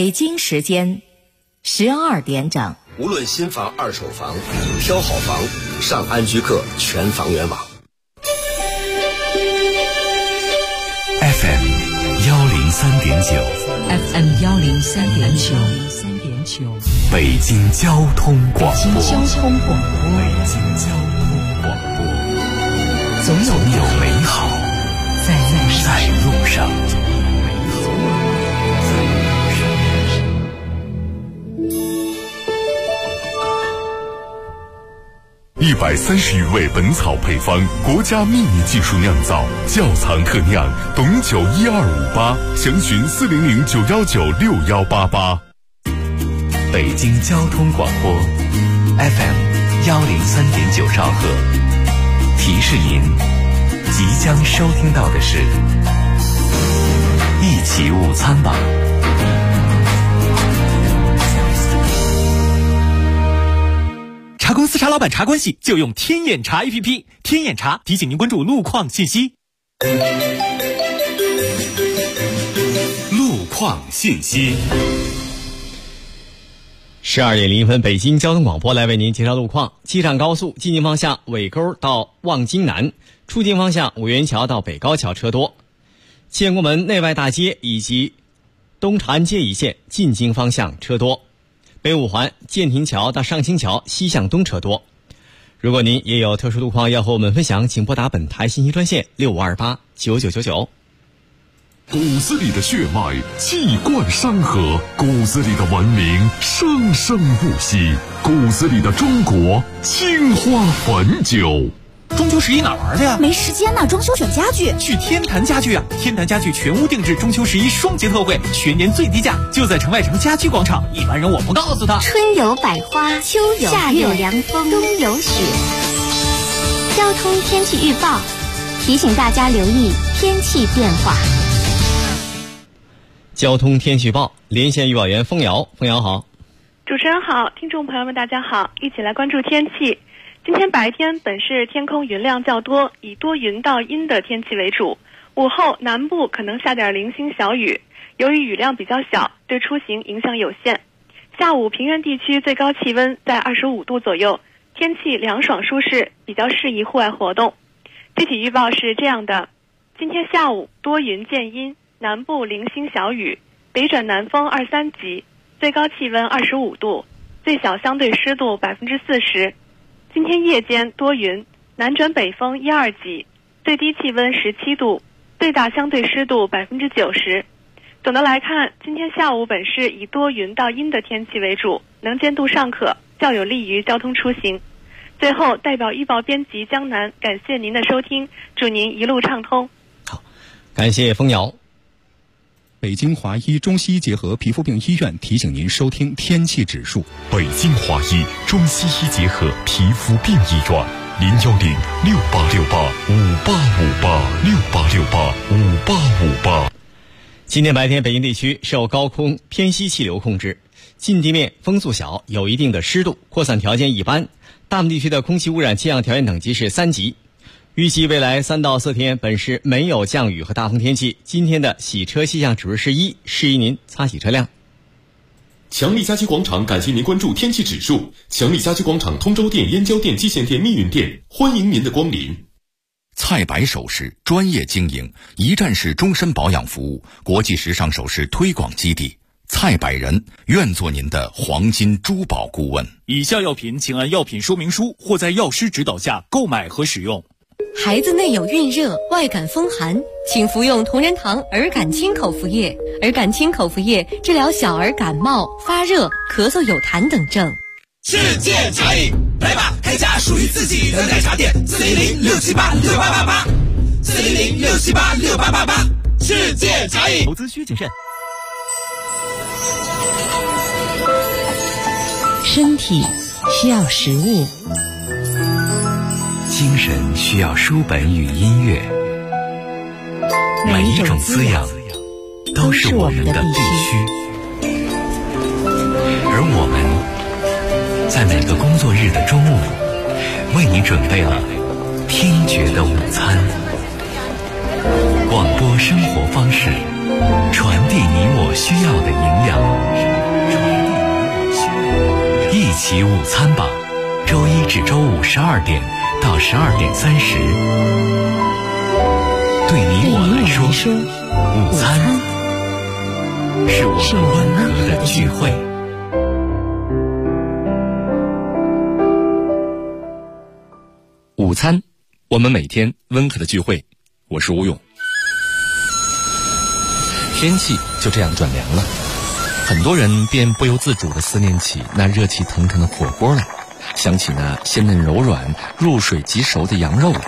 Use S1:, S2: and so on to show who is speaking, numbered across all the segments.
S1: 北京时间12点整。
S2: 无论新房二手房，挑好房上安居客全房源网。
S3: FM 103.9
S1: FM 103.9
S3: 北京交通广播。
S1: 北京交通广播，总有
S3: 美好在路上。130余味本草配方，国家秘密技术酿造，窖藏特酿，董酒1258，详询400-919-6188。北京交通广播 FM 103.9兆赫，提示您即将收听到的是一起午餐吧。
S4: 茶公司茶老板茶关系就用天眼查 APP， 天眼查提醒您关注路况信息。
S3: 路况信息。
S5: 12点01分，北京交通广播来为您介绍路况。机场高速进京方向尾沟到望京南，出京方向五元桥到北高桥车多。建国门内外大街以及东长安街一线进京方向车多。北五环建亭桥到上清桥西向东车多。如果您也有特殊路况要和我们分享，请拨打本台信息专线65289999。
S3: 骨子里的血脉气贯山河，骨子里的文明生生不息，骨子里的中国青花汾酒。
S4: 中秋11哪玩的呀？
S6: 没时间呢，装修选家具。
S4: 去天坛家具啊！天坛家具全屋定制中秋11双节特惠，全年最低价，就在城外城家居广场。一般人我不告诉他。
S7: 春有百花，秋有夏有凉风，冬有雪。交通天气预报提醒大家留意天气变化。
S5: 交通天气预报，连线预报员枫瑶。枫瑶好。
S8: 主持人好，听众朋友们大家好，一起来关注天气。今天白天本市天空云量较多，以多云到阴的天气为主。午后南部可能下点零星小雨，由于雨量比较小，对出行影响有限。下午平原地区最高气温在25度左右，天气凉爽舒适，比较适宜户外活动。具体预报是这样的：今天下午多云见阴，南部零星小雨，北转南风2-3级，最高气温25度，最小相对湿度40%。今天夜间多云，南转北风1-2级，最低气温17度，最大相对湿度90%。总的来看，今天下午本市以多云到阴的天气为主，能见度尚可，较有利于交通出行。最后，代表预报编辑江南，感谢您的收听，祝您一路畅通。
S5: 好，感谢枫瑶。
S9: 北京华医中西医结合皮肤病医院提醒您收听天气指数。
S3: 北京华医中西医结合皮肤病医院，010-6868-5858，6868-5858。
S5: 今天白天北京地区受高空偏西气流控制，近地面风速小，有一定的湿度，扩散条件一般，大部分地区的空气污染气象条件等级是3级。预计未来3到4天本市没有降雨和大风天气。今天的洗车气象指数是1，适宜您擦洗车辆。
S10: 强力家居广场感谢您关注天气指数。强力家居广场通州店、燕郊店、蓟县店、密云店，欢迎您的光临。
S3: 菜百首饰专业经营，一站式终身保养服务，国际时尚首饰推广基地。菜百人愿做您的黄金珠宝顾问。
S4: 以下药品请按药品说明书或在药师指导下购买和使用。
S11: 孩子内有孕热、外感风寒，请服用同仁堂儿感清口服液。儿感清口服液治疗小儿感冒、发热、咳嗽有痰等症。
S12: 世界茶饮，来吧，开家属于自己的奶茶店，400-678-6888，400-678-6888，世界茶饮。
S4: 投资需谨慎。
S1: 身体需要食物，
S3: 精神需要书本与音乐，每一种滋养都是我们的必须。而我们在每个工作日的中午，为你准备了听觉的午餐。广播生活方式，
S13: 传递你我需要的营养。一起午餐吧，周一至周五12点到12点30。对你我来说，午餐是我们温和的聚会。
S14: 午餐，我们每天温和的聚会。我是吴勇。天气就这样转凉了，很多人便不由自主地思念起那热气腾腾的火锅来，想起那鲜嫩柔软、入水即熟的羊肉来。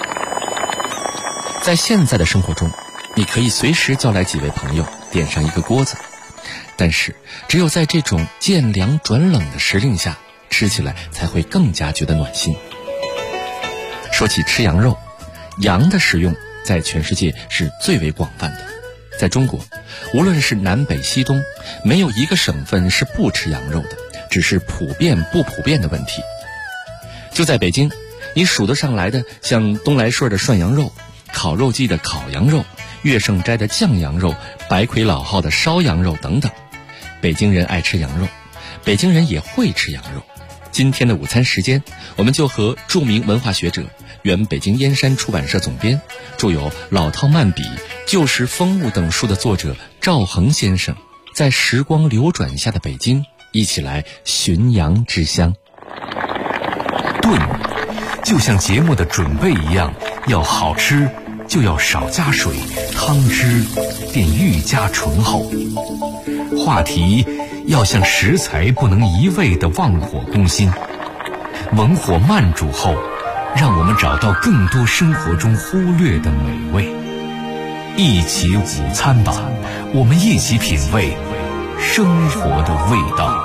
S14: 在现在的生活中，你可以随时叫来几位朋友，点上一个锅子，但是只有在这种渐凉转冷的时令下，吃起来才会更加觉得暖心。说起吃羊肉，羊的食用在全世界是最为广泛的。在中国，无论是南北西东，没有一个省份是不吃羊肉的，只是普遍不普遍的问题。就在北京，你数得上来的像东来顺的涮羊肉、烤肉季的烤羊肉、乐盛斋的酱羊肉、白魁老号的烧羊肉等等。北京人爱吃羊肉，北京人也会吃羊肉。今天的午餐时间，我们就和著名文化学者、原北京燕山出版社总编、著有《老饕漫笔》《旧时风物》等书的作者赵恒先生，在时光流转下的北京，一起来寻羊之乡。
S13: 炖就像节目的准备一样，要好吃就要少加水，汤汁便愈加醇厚。话题要像食材不能一味地忘火攻心，文火慢煮后，让我们找到更多生活中忽略的美味。一起午餐吧，我们一起品味生活的味道。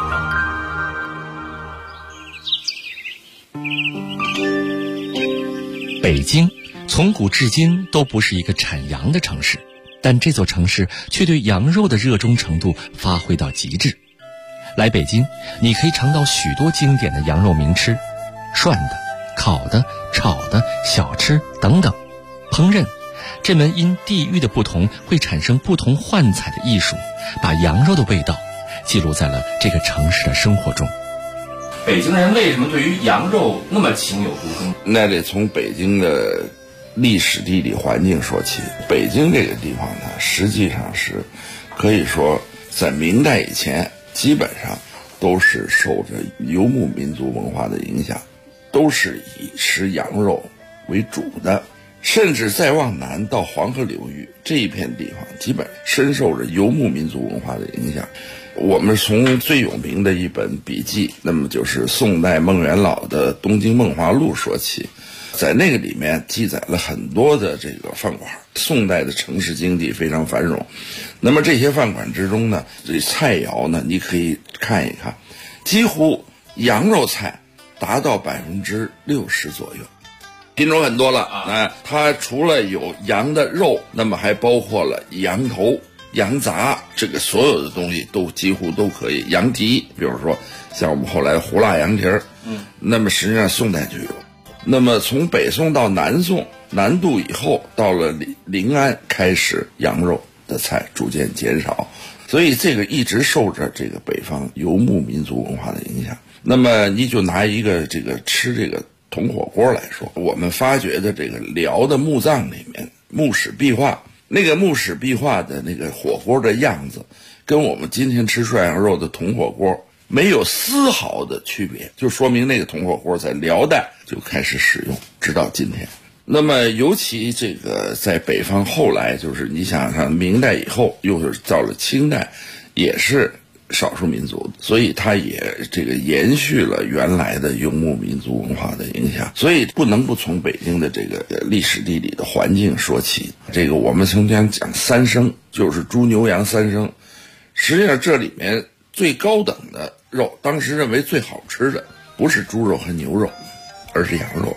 S14: 北京从古至今都不是一个产羊的城市，但这座城市却对羊肉的热衷程度发挥到极致。来北京，你可以尝到许多经典的羊肉名吃，涮的、烤的、炒的、小吃等等。烹饪这门因地域的不同会产生不同幻彩的艺术，把羊肉的味道记录在了这个城市的生活中。北京人为什么对于羊肉那么情有独钟？
S15: 那得从北京的历史地理环境说起。北京这个地方呢，实际上是可以说在明代以前基本上都是受着游牧民族文化的影响，都是以吃羊肉为主的。甚至再往南到黄河流域这一片地方，基本深受着游牧民族文化的影响。我们从最有名的一本笔记，那么就是宋代孟元老的《东京梦华录》说起，在那个里面记载了很多的这个饭馆。宋代的城市经济非常繁荣，那么这些饭馆之中呢，这菜肴呢，你可以看一看，几乎羊肉菜达到60%左右。品种很多了它除了有羊的肉，那么还包括了羊头、羊杂，这个所有的东西都几乎都可以。羊蹄，比如说像我们后来的胡辣羊蹄儿，那么实际上宋代就有。那么从北宋到南宋，南渡以后，到了临安开始羊肉的菜逐渐减少，所以这个一直受着这个北方游牧民族文化的影响。那么你就拿一个这个吃这个铜火锅来说，我们发掘的这个辽的墓葬里面墓室壁画，那个墓室壁画的那个火锅的样子，跟我们今天吃涮羊肉的铜火锅没有丝毫的区别，就说明那个铜火锅在辽代就开始使用，直到今天。那么尤其这个在北方后来，就是你想想明代以后，又是到了清代，也是少数民族，所以它也这个延续了原来的游牧民族文化的影响，所以不能不从北京的这个历史地理的环境说起。这个我们曾经讲三牲，就是猪牛羊三牲，实际上这里面最高等的肉，当时认为最好吃的不是猪肉和牛肉，而是羊肉。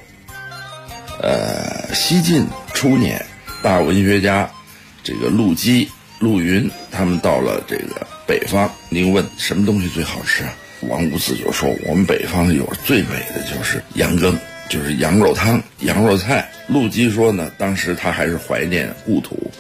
S15: 西晋初年，大文学家这个陆机、陆云他们到了这个北方，您问什么东西最好吃啊？王无嗣就说我们北方有最美的就是羊羹，就是羊肉汤、羊肉菜。陆机说呢，当时他还是怀念故土，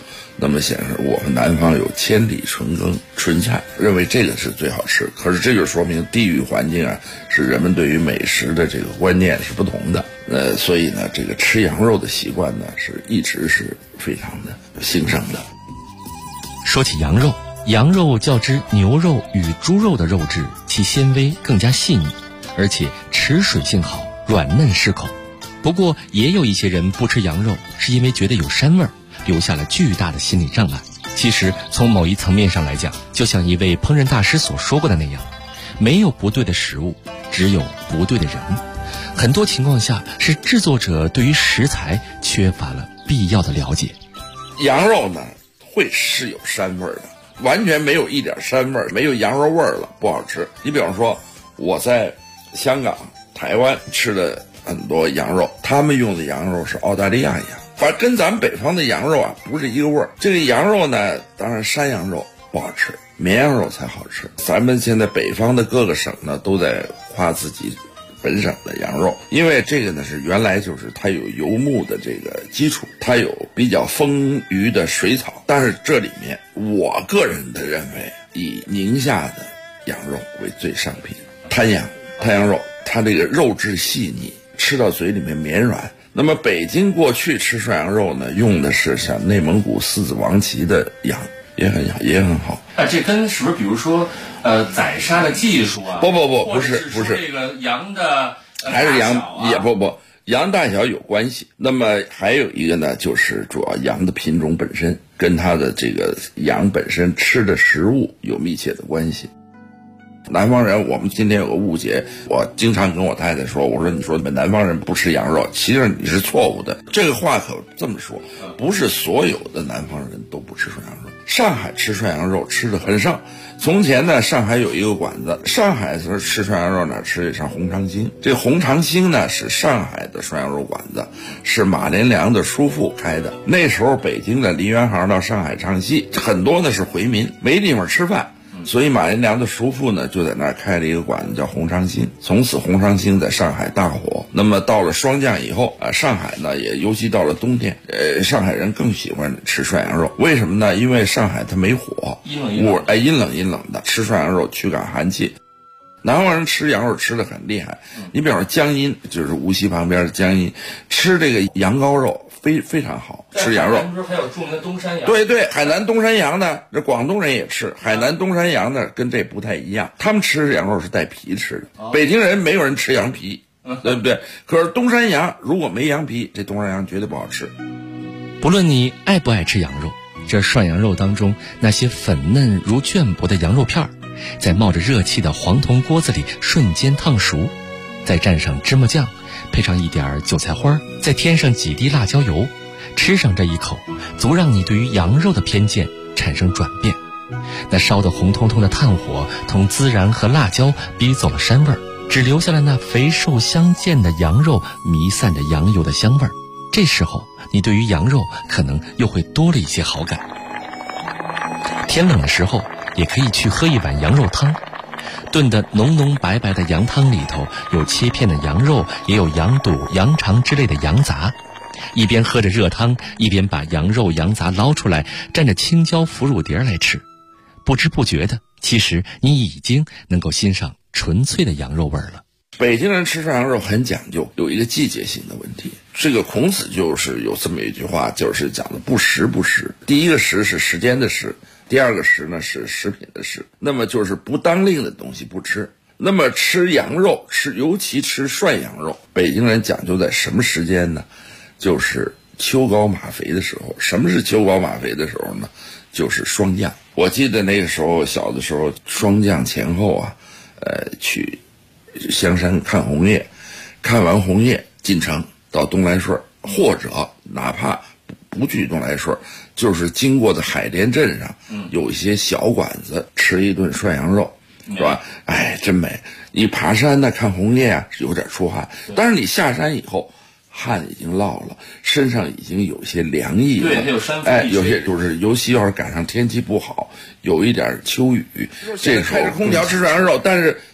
S15: 那么显示我们南方有千里纯耕春菜，认为这个是最好吃。可是这就说明地域环境啊，是人们对于美食的这个观念是不同的。所以呢，这个吃羊肉的习惯呢，是一直是非常的兴盛的。
S14: 说起羊肉，羊肉较之牛肉与猪肉的肉质，其纤维更加细腻，而且持水性好，软嫩适口。不过也有一些人不吃羊肉，是因为觉得有膻味儿，留下了巨大的心理障碍。其实从某一层面上来讲，就像一位烹饪大师所说过的那样，没有不对的食物，只有不对的人。很多情况下是制作者对于食材缺乏了必要的了解。
S15: 羊肉呢会是有膻味儿的，完全没有一点膻味儿，没有羊肉味儿了，不好吃。你比方说我在香港、台湾吃的很多羊肉，他们用的羊肉是澳大利亚羊，反正跟咱们北方的羊肉啊不是一个味儿。这个羊肉呢，当然山羊肉不好吃，绵羊肉才好吃。咱们现在北方的各个省呢都在夸自己本省的羊肉，因为这个呢是原来就是它有游牧的这个基础，它有比较丰腴的水草。但是这里面我个人的认为，以宁夏的羊肉为最上品。滩羊肉，它这个肉质细腻，吃到嘴里面绵软。那么北京过去吃涮羊肉呢，用的是像内蒙古四子王旗的羊，也很好。
S14: 这跟是不是比如说宰杀的技术啊？
S15: 不是
S14: 这个羊的
S15: 还是羊也不羊大小有关系。那么还有一个呢，就是主要羊的品种本身跟它的这个羊本身吃的食物有密切的关系。南方人，我们今天有个误解，我经常跟我太太说，我说你说你们南方人不吃羊肉，其实你是错误的。这个话可这么说，不是所有的南方人都不吃涮羊肉。上海吃涮羊肉吃的很盛。从前呢，上海有一个馆子，上海时候吃涮羊肉呢吃的像红长兴。这个红长兴呢是上海的涮羊肉馆子，是马连良的叔父开的。那时候北京的梨园行到上海唱戏，很多呢是回民，没地方吃饭。所以马连良的叔父呢就在那儿开了一个馆子叫红长兴，从此红长兴在上海大火。那么到了霜降以后上海呢也尤其到了冬天，上海人更喜欢吃涮羊肉。为什么呢？因为上海它没火，阴冷的，吃涮羊肉驱赶寒气。南方人吃羊肉吃得很厉害，你比方说江阴，就是无锡旁边的江阴，吃这个羊羔肉非常好，吃羊肉。
S14: 不是还有著名的东山羊？
S15: 对，海南东山羊呢，这广东人也吃。海南东山羊呢，跟这不太一样，他们吃羊肉是带皮吃的。北京人没有人吃羊皮，对不对？可是东山羊如果没羊皮，这东山羊绝对不好吃。
S14: 不论你爱不爱吃羊肉，这涮羊肉当中那些粉嫩如绢帛的羊肉片儿，在冒着热气的黄铜锅子里瞬间烫熟，再蘸上芝麻酱，配上一点韭菜花，再添上几滴辣椒油，吃上这一口，足让你对于羊肉的偏见产生转变。那烧得红彤彤的炭火同孜然和辣椒逼走了膻味儿，只留下了那肥瘦相间的羊肉弥散着羊油的香味儿。这时候你对于羊肉可能又会多了一些好感。天冷的时候也可以去喝一碗羊肉汤，炖得浓浓白白的羊汤里头有切片的羊肉，也有羊肚、羊肠之类的羊杂。一边喝着热汤，一边把羊肉、羊杂捞出来，蘸着青椒腐乳碟来吃。不知不觉的，其实你已经能够欣赏纯粹的羊肉味儿了。
S15: 北京人吃涮羊肉很讲究，有一个季节性的问题。这个孔子就是有这么一句话，就是讲的不时不食。第一个食是时间的食，第二个食呢是食品的食。那么就是不当令的东西不吃。那么吃羊肉，尤其吃涮羊肉，北京人讲究在什么时间呢？就是秋高马肥的时候。什么是秋高马肥的时候呢？就是霜降。我记得那个时候小的时候，霜降前后啊，去香山看红叶，看完红叶进城到东来顺，或者哪怕不去东来顺，就是经过的海淀镇上，有一些小馆子吃一顿涮羊肉，是吧？哎，真美！你爬山呢看红叶啊，有点出汗，但是你下山以后，汗已经落了，身上已经有些凉意了。
S14: 对，还有山风。
S15: 有些就是尤其要是赶上天气不好，有一点秋雨，这个还是空调吃涮羊肉，但是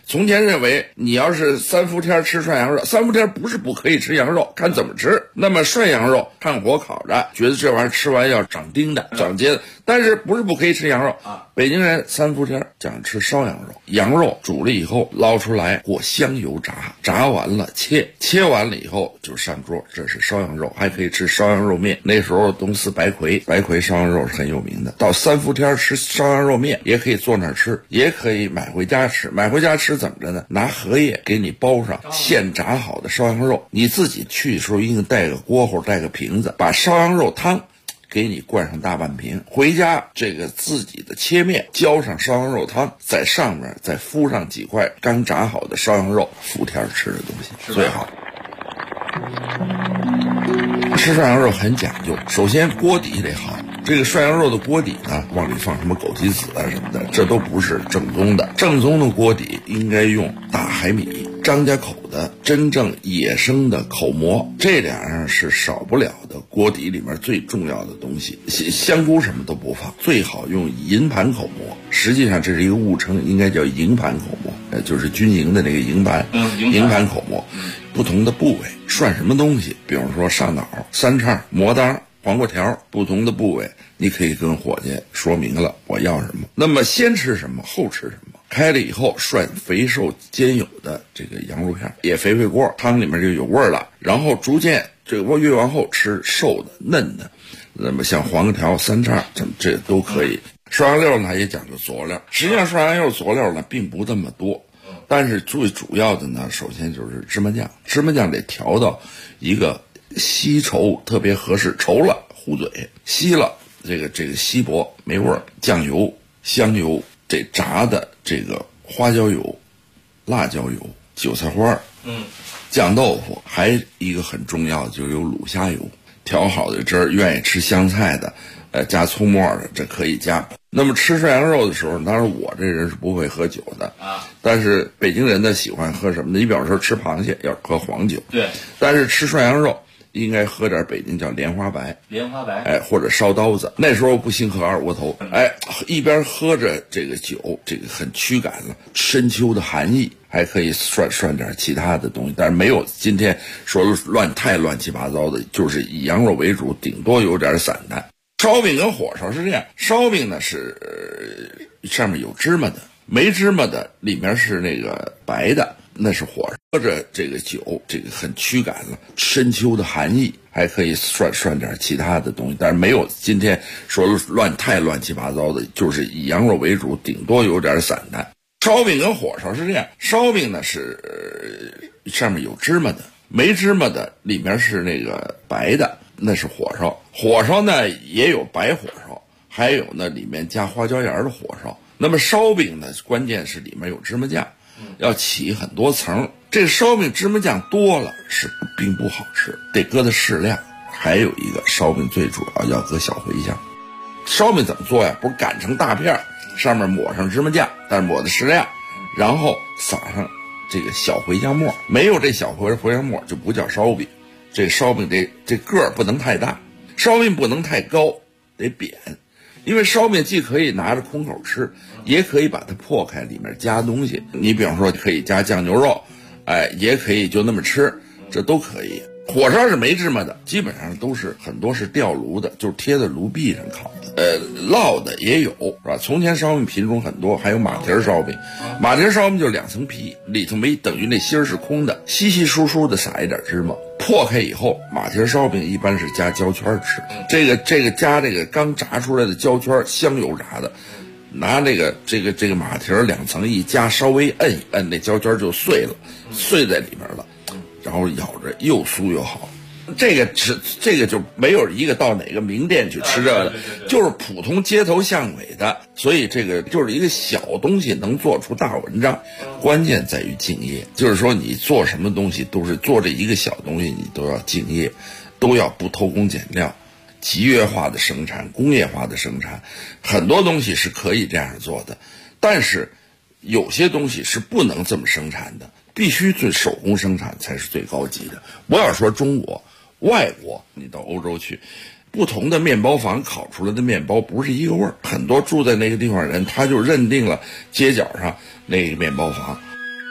S15: 从前认为你要是3伏天吃涮羊肉，3伏天不是不可以吃羊肉，看怎么吃。那么涮羊肉看火烤着，觉得这玩意儿吃完要长钉的、长结的，但是不是不可以吃羊肉啊？北京人3伏天讲吃烧羊肉，羊肉煮了以后捞出来过香油炸，炸完了切完了以后就上桌，这是烧羊肉，还可以吃烧羊肉面。那时候东四白魁烧羊肉是很有名的。到3伏天吃烧羊肉面，也可以坐那儿吃，也可以买回家吃。买回家吃怎么着呢？拿荷叶给你包上现炸好的烧羊肉，你自己去的时候应该带个锅或带个瓶子，把烧羊肉汤给你灌上大半瓶，回家这个自己的切面浇上烧羊肉汤，在上面再敷上几块刚炸好的烧羊肉，伏天吃的东西最好。吃涮羊肉很讲究，首先锅底得好。这个涮羊肉的锅底呢，往里放什么枸杞子啊什么的，这都不是正宗的。正宗的锅底应该用大海米、张家口的真正野生的口蘑，这两样是少不了的锅底里面最重要的东西。香菇什么都不放，最好用银盘口蘑。实际上这是一个误称，应该叫营盘口蘑，就是军营的那个营盘，营盘口蘑。不同的部位涮什么东西，比如说上脑、三叉、魔当、黄瓜条，不同的部位你可以跟伙计说明了我要什么。那么先吃什么，后吃什么。开了以后涮肥瘦兼有的这个羊肉片，也肥锅，汤里面就有味儿了。然后逐渐这个越往后吃瘦的嫩的，那么像黄瓜条、三叉这都可以。涮羊肉呢也讲究佐料，实际上涮羊肉佐料呢并不这么多，但是最主要的呢，首先就是芝麻酱。芝麻酱得调到一个稀稠特别合适，稠了糊嘴，稀了这个稀薄没味儿。酱油、香油，这炸的这个花椒油、辣椒油、韭菜花，酱豆腐，还一个很重要的就是有卤虾油，调好的汁儿，愿意吃香菜的，加葱末的，这可以加。那么吃涮羊肉的时候，当然我这人是不会喝酒的啊，但是北京人呢喜欢喝什么呢？你比方说吃螃蟹要喝黄酒，对，但是吃涮羊肉应该喝点北京叫莲花白，或者烧刀子。那时候不兴喝二锅头，一边喝着这个酒，这个很驱赶了深秋的寒意，还可以涮点其他的东西，但是没有今天说太乱七八糟的，就是以羊肉为主，顶多有点散淡。烧饼跟火烧是这样，烧饼呢是上面有芝麻的，没芝麻的里面是那个白的，那是火烧。喝着这个酒，这个很驱赶了深秋的寒意，还可以涮点其他的东西，但是没有今天说太乱七八糟的，就是以羊肉为主，顶多有点散淡。烧饼跟火烧是这样，烧饼呢是上面有芝麻的，没芝麻的里面是那个白的，那是火烧。火烧呢也有白火烧，还有呢里面加花椒盐的火烧。那么烧饼呢，关键是里面有芝麻酱，要起很多层。这烧饼芝麻酱多了是并不好吃，得搁的适量。还有一个烧饼最主要要搁小茴香。烧饼怎么做呀？不是擀成大片，上面抹上芝麻酱，但是抹的适量，然后撒上这个小茴香末。没有这小茴香末就不叫烧饼。这烧饼这个儿不能太大，烧饼不能太高，得扁。因为烧饼既可以拿着空口吃，也可以把它破开，里面加东西。你比方说可以加酱牛肉，也可以就那么吃，这都可以。火烧是没芝麻的，基本上都是很多是吊炉的，就是贴在炉壁上烤的。烙的也有，是吧？从前烧饼品种很多，还有马蹄烧饼。马蹄烧饼就2层皮，里头没等于那芯儿是空的，稀稀疏疏的撒一点芝麻。破开以后，马蹄烧饼一般是加焦圈吃。这个加这个刚炸出来的焦圈，香油炸的，拿这个马蹄2层一加，稍微摁一摁，那焦圈就碎了，碎在里面了，然后咬着又酥又好。这个就没有一个到哪个名店去吃这个的，就是普通街头巷尾的。所以这个就是一个小东西能做出大文章，关键在于敬业。就是说你做什么东西都是做这一个小东西，你都要敬业，都要不偷工减料。集约化的生产，工业化的生产，很多东西是可以这样做的，但是有些东西是不能这么生产的，必须最手工生产才是最高级的。不要说中国，外国你到欧洲去，不同的面包房烤出来的面包不是一个味儿。很多住在那个地方人，他就认定了街角上那个面包房。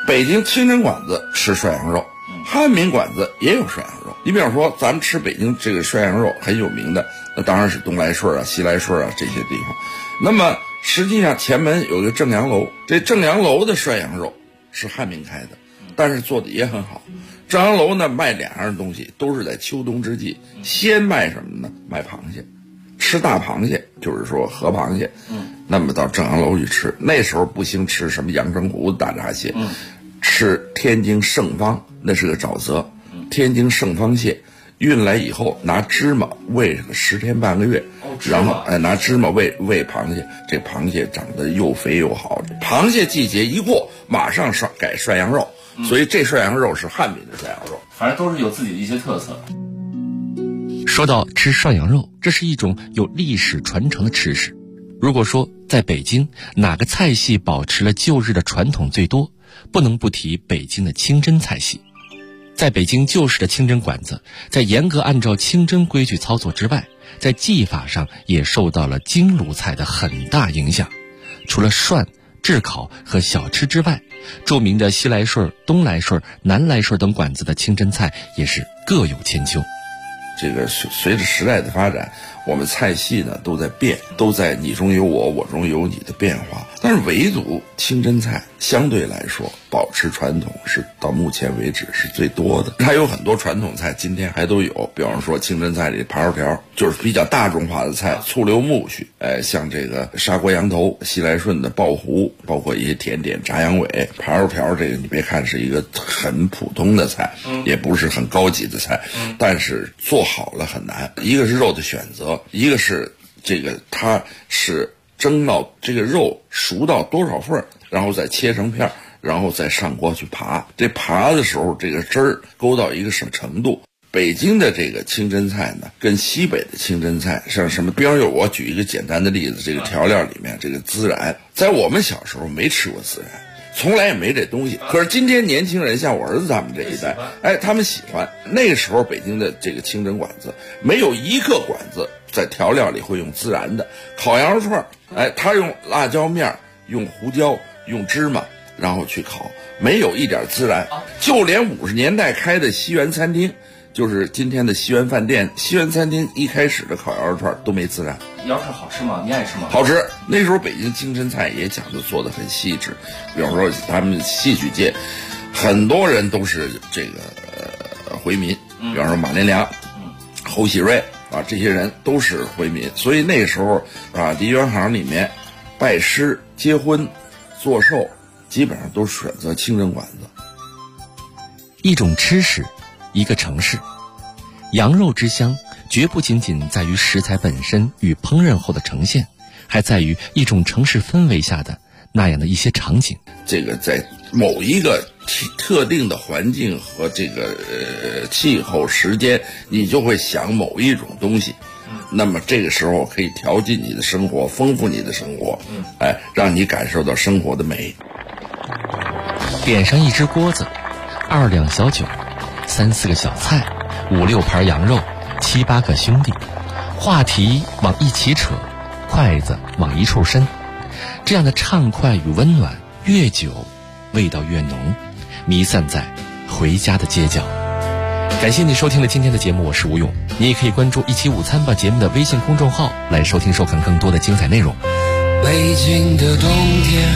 S15: 北京清真馆子吃涮羊肉，汉民馆子也有涮羊肉。你比方说，咱们吃北京这个涮羊肉很有名的，那当然是东来顺啊、西来顺啊这些地方。那么实际上前门有一个正阳楼，这正阳楼的涮羊肉是汉民开的，但是做的也很好。正阳楼呢卖2样东西，都是在秋冬之际，先卖什么呢？卖螃蟹，吃大螃蟹，就是说河螃蟹。那么到正阳楼去吃，那时候不兴吃什么阳澄湖的大闸蟹，吃天津盛芳，那是个沼泽，天津盛芳蟹运来以后，拿芝麻喂个10天半个月，然后拿芝麻喂螃蟹，这螃蟹长得又肥又好。螃蟹季节一过，马上改涮羊肉，所以这涮羊肉是汉民的涮羊肉，
S14: 反正都是有自己的一些特色。说到吃涮羊肉，这是一种有历史传承的吃食。如果说在北京哪个菜系保持了旧日的传统最多，不能不提北京的清真菜系。在北京旧式的清真馆子，在严格按照清真规矩操作之外，在技法上也受到了京鲁菜的很大影响。除了涮、炙烤和小吃之外，著名的西来顺、东来顺、南来顺等馆子的清真菜也是各有千秋。
S15: 这个随着时代的发展，我们菜系呢都在变，都在你中有我，我中有你的变化。但是唯独清真菜相对来说保持传统是到目前为止是最多的。它有很多传统菜今天还都有，比方说清真菜里扒肉条，就是比较大众化的菜，醋溜木须，像这个砂锅羊头、西来顺的爆糊，包括一些甜点炸羊尾、扒肉条。这个你别看是一个很普通的菜，也不是很高级的菜，但是做好了很难。一个是肉的选择，一个是这个它是蒸到这个肉熟到多少份，然后再切成片，然后再上锅去扒。这扒的时候，这个汁儿勾到一个什么程度？北京的这个清真菜呢，跟西北的清真菜像什么？比方说，我举一个简单的例子，这个调料里面这个孜然，在我们小时候没吃过孜然，从来也没这东西。可是今天年轻人，像我儿子他们这一代，他们喜欢。那个时候北京的这个清真馆子，没有一个馆子在调料里会用孜然的。烤羊肉串，他用辣椒面、用胡椒、用芝麻，然后去烤，没有一点孜然。就连50年代开的西园餐厅，就是今天的西园饭店，西园餐厅一开始的烤羊肉串都没孜然。
S14: 羊肉串好吃吗？你爱吃吗？
S15: 好吃。那时候北京清真菜也讲究做得很细致，比方说他们戏曲界很多人都是这个回民，比方说马连良、侯喜瑞啊，这些人都是回民，所以那个时候啊，梨园行里面拜师、结婚、做寿，基本上都选择清真馆子。
S14: 一种吃食，一个城市，羊肉之香绝不仅仅在于食材本身与烹饪后的呈现，还在于一种城市氛围下的那样的一些场景。
S15: 这个在某一个特定的环境和这个气候时间，你就会想某一种东西，那么这个时候可以调剂你的生活，丰富你的生活，让你感受到生活的美。
S14: 点上一只锅子，2两小酒，3、4个小菜，5、6盘羊肉，7、8个兄弟，话题往一起扯，筷子往一处伸，这样的畅快与温暖，越久味道越浓，弥散在回家的街角。感谢你收听了今天的节目，我是吴勇。你也可以关注一起午餐吧节目的微信公众号来收听收看更多的精彩内容。
S16: 北京的冬天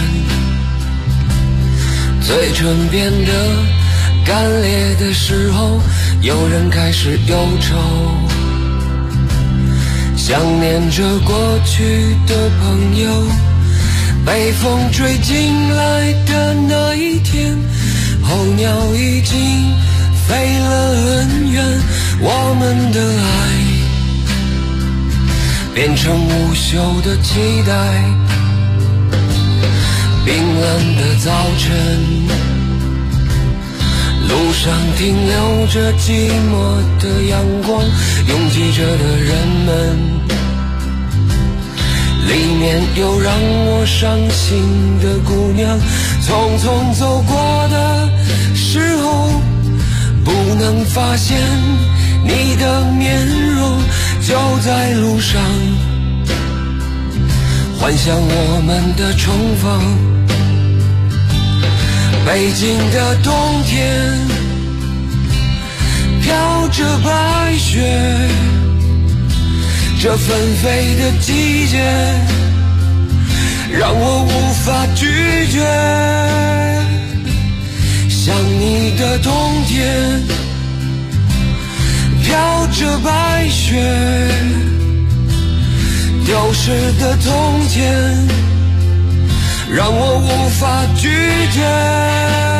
S16: 嘴唇变得干裂的时候，有人开始忧愁，想念着过去的朋友。被风吹进来的那一天，候鸟已经飞了很远，我们的爱变成无休的期待。冰冷的早晨，路上停留着寂寞的阳光，拥挤着的人们，里面有让我伤心的姑娘。匆匆走过的时候，不能发现你的面容，就在路上幻想我们的重逢。 北京的冬天飘着白雪，这纷飞的季节让我无法拒绝。想你的冬天飘着白雪，丢失的从前让我无法拒绝。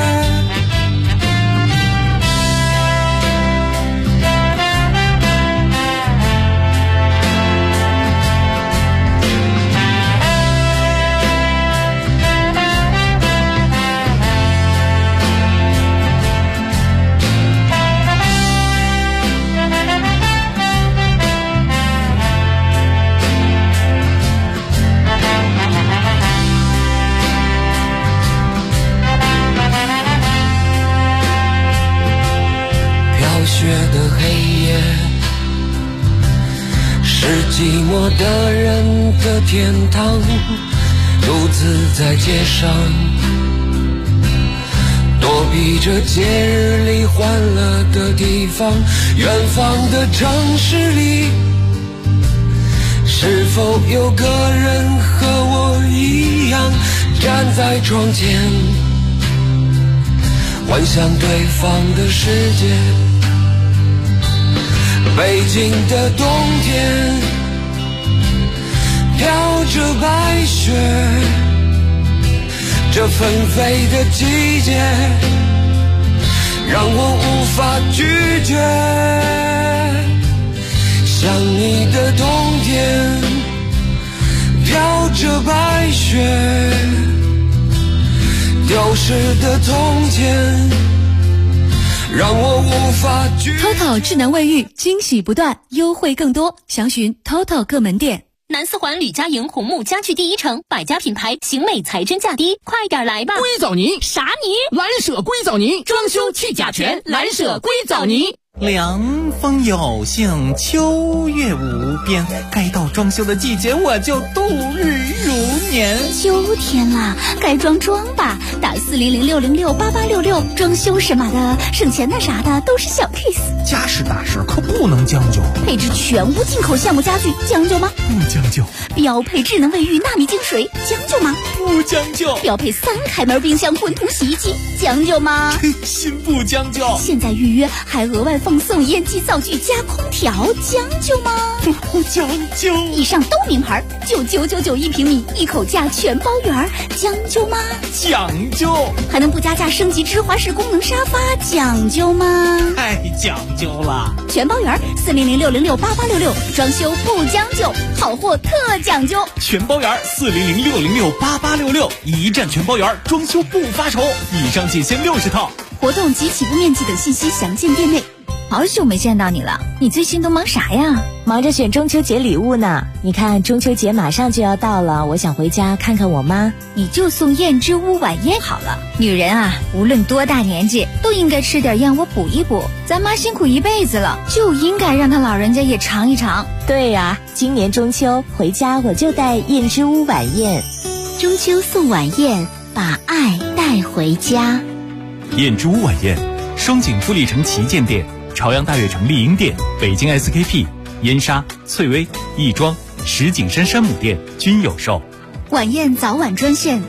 S16: 雪的黑夜是寂寞的人的天堂，独自在街上躲避着节日里欢乐的地方。远方的城市里，是否有个人和我一样站在窗前，幻想对方的世界。北京的冬天飘着白雪，这纷飞的季节让我无法拒绝。想你的冬天飘着白雪，丢失的从前让我无法拒绝。
S11: TOTO 智能卫浴惊喜不断，优惠更多，详询 TOTO 各门店。
S17: 南四环吕家营红木家具第一城，百家品牌，型美才真价低，快点来吧！
S18: 硅藻泥
S17: 啥泥？
S18: 蓝舍硅藻泥，装修去甲醛，蓝舍硅藻泥。
S4: 凉风有幸，秋月无边，该到装修的季节，我就度日如年。
S6: 秋天啦，该装吧，打400-606-8866，装修什么的，省钱的啥的都是小 case。
S4: 家事大事可不能将就，
S6: 配置全屋进口橡木家具，将就吗？
S4: 不将就。
S6: 标配智能卫浴纳米净水，将就吗？
S4: 不将就。
S6: 标配3开门冰箱混同洗衣机，将就吗？
S4: 心不将就。
S6: 现在预约还额外放送烟机灶具加空调，将就吗？
S4: 不将就。
S6: 以上都名牌，9999一平米，一口价全包圆，将就吗？
S4: 讲究。
S6: 还能不加价升级芝华士功能沙发，讲究吗？
S4: 太讲究了。
S6: 全包圆，400-606-8866，装修不将就，好货特讲究。
S4: 全包圆，400-606-8866，一站全包圆，装修不发愁。以上仅限60套。
S6: 活动及起步面积等信息详见店内。
S19: 好久没见到你了，你最近都忙啥呀？
S20: 忙着选中秋节礼物呢。你看中秋节马上就要到了，我想回家看看我妈。
S19: 你就送燕之屋晚宴好了。女人啊，无论多大年纪，都应该吃点燕窝补一补。咱妈辛苦一辈子了，就应该让她老人家也尝一尝。
S20: 对呀，今年中秋回家我就带燕之屋晚宴。
S6: 中秋送晚宴，把爱带回家。
S4: 燕之屋晚宴，双井富力城旗舰店、朝阳大悦城丽婴店、北京 SKP、燕莎、翠微、亦庄、石景山山姆店均有售。
S6: 晚宴早晚专线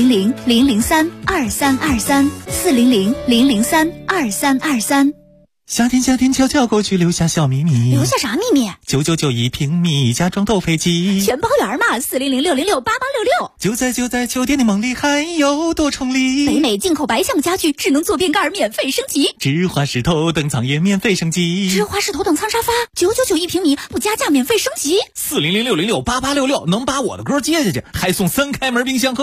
S6: 400-003-2323 400-003-2323。
S4: 夏天悄悄过去，留下小秘密。
S6: 留下啥秘密
S4: ？999一平米，家装都配齐，
S6: 全包圆嘛！400-606-8866。
S4: 就在秋天的梦里，还有多重礼。
S6: 北美进口白橡木家具，智能坐便盖免费升级，
S4: 芝华士头等舱也免费升级，
S6: 芝华士头等舱沙发999一平米，不加价免费升级。
S4: 400-606-8866，能把我的歌接下去，还送3开门冰箱和